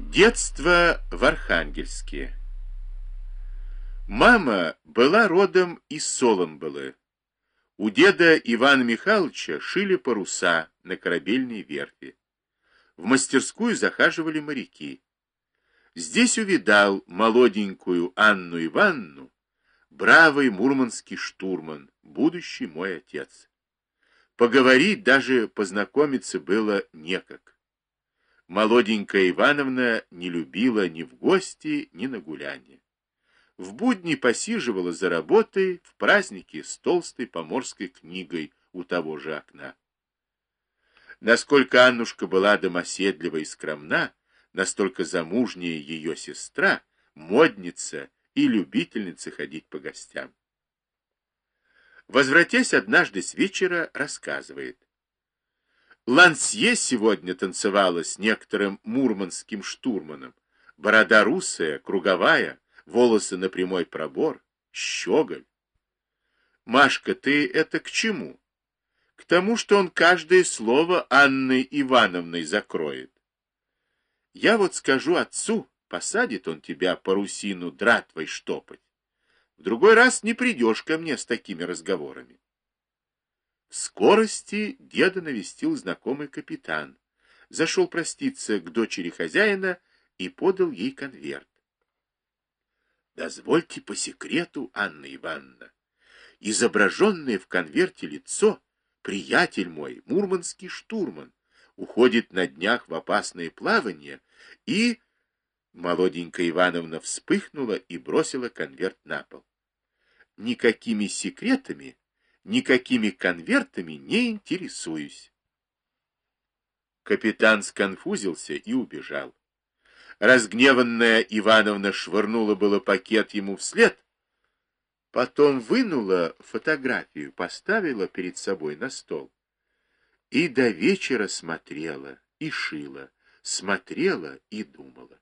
Детство в Архангельске. Мама была родом из Соломбылы. У деда Ивана Михайловича шили паруса на корабельной верфи. В мастерскую захаживали моряки. Здесь увидал молоденькую Анну Ивановну, бравый мурманский штурман, будущий мой отец. Поговорить, даже познакомиться было некак. Молоденькая Ивановна не любила ни в гости, ни на гулянье. В будни посиживала за работой, в праздники с толстой поморской книгой у того же окна. Насколько Аннушка была домоседлива и скромна, настолько замужняя ее сестра, модница и любительница ходить по гостям. Возвратясь однажды с вечера, рассказывает. Лансье сегодня танцевала с некоторым мурманским штурманом. Борода русая, круговая, волосы на прямой пробор, щеголь. Машка, ты это к чему? К тому, что он каждое слово Анной Ивановной закроет. Я вот скажу отцу, посадит он тебя парусину дратвой штопать. В другой раз не придешь ко мне с такими разговорами. В скорости деда навестил знакомый капитан, зашел проститься к дочери хозяина и подал ей конверт. Дозвольте по секрету, Анна Ивановна, изображенное в конверте лицо, приятель мой, мурманский штурман, уходит на днях в опасное плавание, и... Молоденькая Ивановна вспыхнула и бросила конверт на пол. Никакими секретами, никакими конвертами не интересуюсь. Капитан сконфузился и убежал. Разгневанная Ивановна швырнула было пакет ему вслед, потом вынула фотографию, поставила перед собой на стол и до вечера смотрела и шила, смотрела и думала.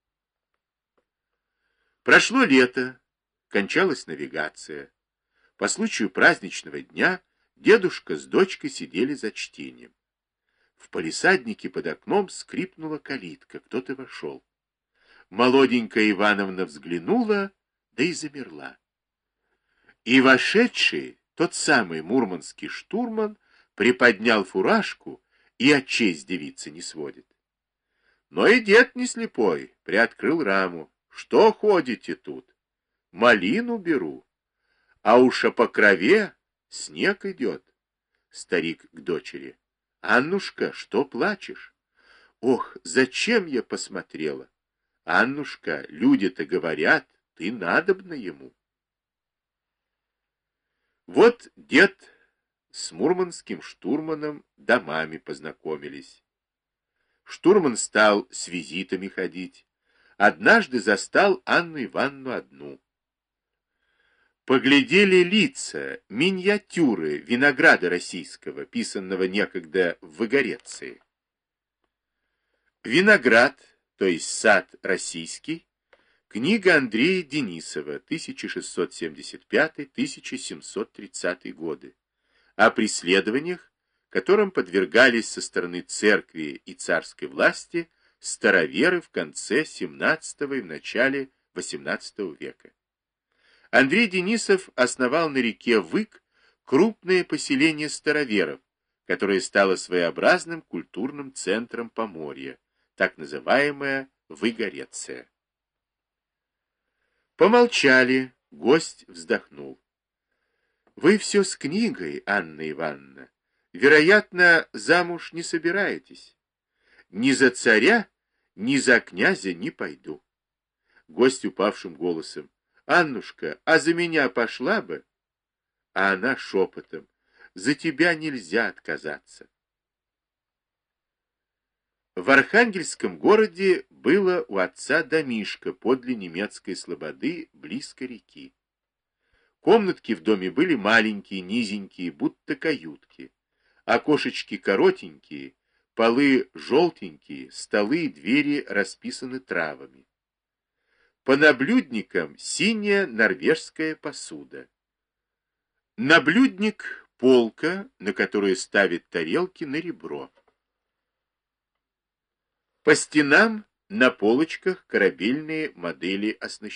Прошло лето, кончалась навигация. По случаю праздничного дня дедушка с дочкой сидели за чтением. В палисаднике под окном скрипнула калитка, кто-то вошел. Молоденькая Ивановна взглянула, да и замерла. И вошедший, тот самый мурманский штурман, приподнял фуражку и очей с девицы не сводит. Но и дед не слепой, приоткрыл раму. Что ходите тут? Малину беру. А уж по крове снег идет. Старик к дочери. Аннушка, что плачешь? Ох, зачем я посмотрела? Аннушка, люди-то говорят, ты надобна ему. Вот дед с мурманским штурманом домами познакомились. Штурман стал с визитами ходить. Однажды застал Анну Ивановну одну. Поглядели лица, миниатюры винограда российского, писанного некогда в Выгореции. Виноград, то есть сад российский, книга Андрея Денисова, 1675-1730 годы, о преследованиях, которым подвергались со стороны церкви и царской власти староверы в конце XVII и в начале XVIII века. Андрей Денисов основал на реке Вык крупное поселение староверов, которое стало своеобразным культурным центром Поморья, так называемая Выгореция. Помолчали, гость вздохнул. Вы все с книгой, Анна Ивановна. Вероятно, замуж не собираетесь. Ни за царя, ни за князя не пойду. Гость упавшим голосом. Аннушка, а за меня пошла бы? А она шепотом. За тебя нельзя отказаться. В Архангельском городе было у отца домишко подле немецкой слободы, близко реки. Комнатки в доме были маленькие, низенькие, будто каютки. Окошечки коротенькие, полы желтенькие, столы и двери расписаны травами. По наблюдникам синяя норвежская посуда. Наблюдник — полка, на которую ставят тарелки на ребро. По стенам На полочках корабельные модели оснащения.